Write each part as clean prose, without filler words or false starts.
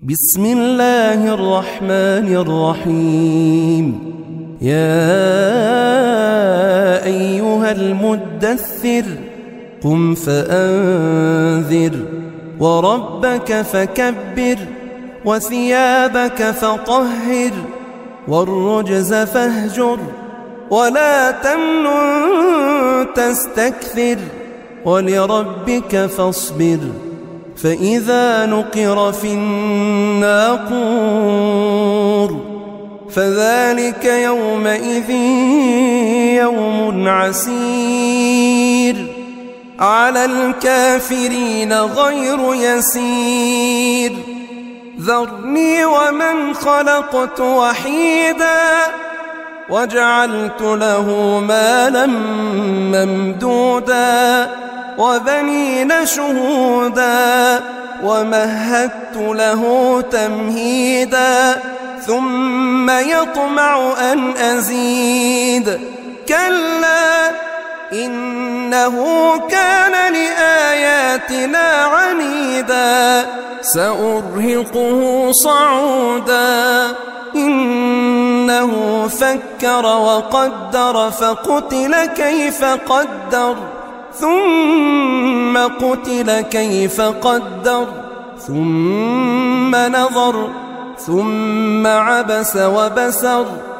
بسم الله الرحمن الرحيم. يا أيها المدثر قم فأنذر وربك فكبر وثيابك فطهر والرجز فاهجر ولا تمنن تستكثر ولربك فاصبر فإذا نقر في الناقور فذلك يومئذ يوم عسير على الكافرين غير يسير. ذرني ومن خلقت وحيدا وجعلت له مالا ممدودا وبنين شهودا ومهدت له تمهيدا ثم يطمع أن أزيد كلا إنه كان لآياتنا عنيدا سأرهقه صعودا إنه فكر وقدر فقتل كيف قدر ثم قتل كيف قدر ثم نظر ثم عبس وبسر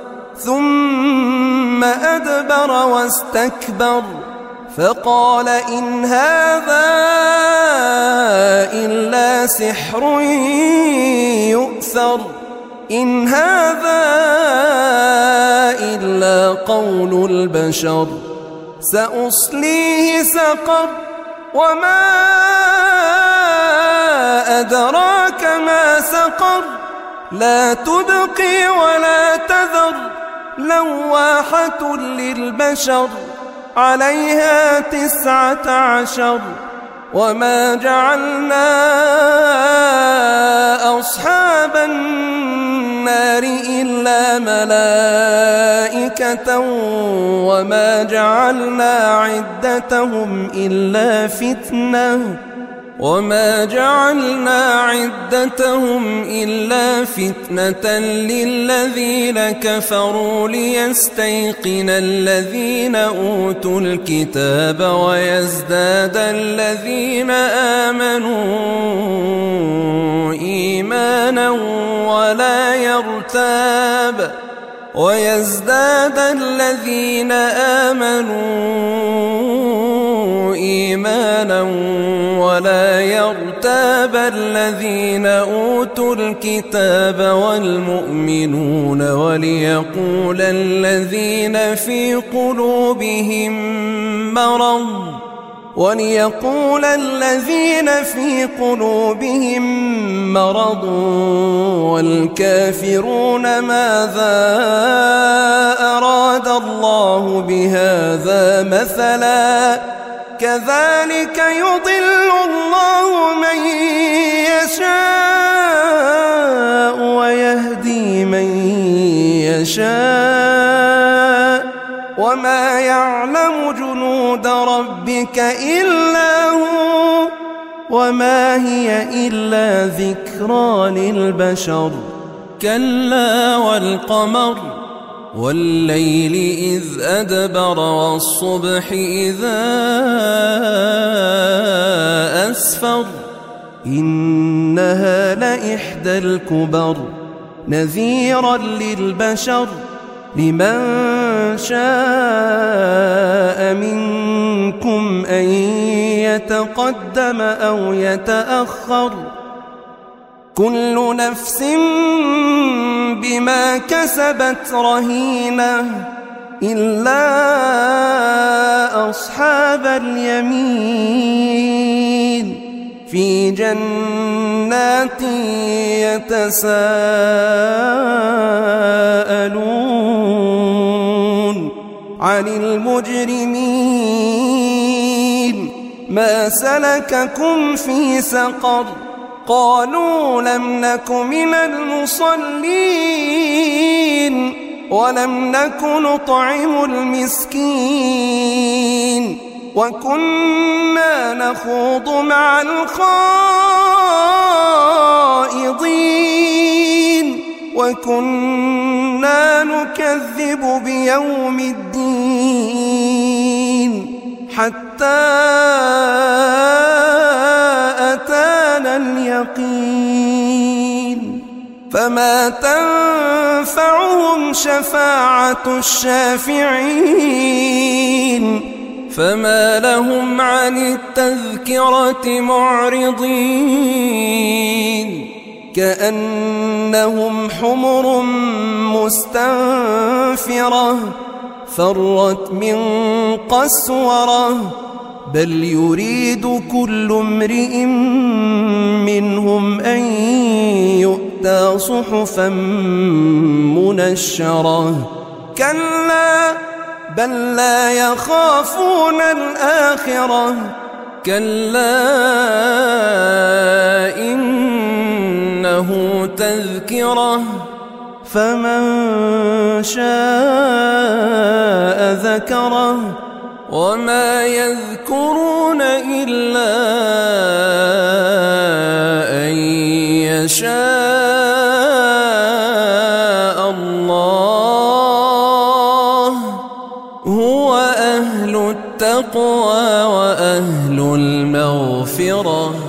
ثم أدبر واستكبر فقال إن هذا إلا سحر يؤثر إن هذا إلا قول البشر سأصليه سقر وما أدراك ما سقر لا تبقي ولا تذر لواحة للبشر عليها 19 وما جعلنا أصحاب النار إلا ملائكة وما جعلنا عدتهم إلا فتنة للذين كفروا ليستيقن الذين أوتوا الكتاب ويزداد الذين آمنوا إيمانا ولا يرتاب الذين أوتوا الكتاب والمؤمنون وليقول الذين في قلوبهم مرض والكافرون ماذا أراد الله بهذا مثلا كذلك يضل الله من يشاء ويهدي من يشاء وما يعلم جنود ربك إلا هو وما هي إلا ذكرى للبشر. كلا والقمر والليل إذ أدبر والصبح إذا أسفر إنها لإحدى الكبر نذيرا للبشر لمن شاء منكم أن يتقدم أو يتأخر كل نفس بما كسبت رهينة إلا أصحاب اليمين في جنات يتساءلون عن المجرمين ما سلككم في سقر قالوا لم نك من المصلين ولم نك نطعم المسكين وكنا نخوض مع الخائضين وكنا نكذب بيوم الدين حتى أتانا اليقين فما تنفعهم شفاعة الشافعين فما لهم عن التذكرة معرضين كأنهم حمر مستنفرة فرت من قسورة بل يريد كل امرئ منهم أن يؤتى صحفا منشرة كلا بل لا يخافون الآخرة كلا إنه تذكرة فمن شاء ذكره وما يذكرون إلا أن يشاء الله هو أهل التقوى وأهل المغفرة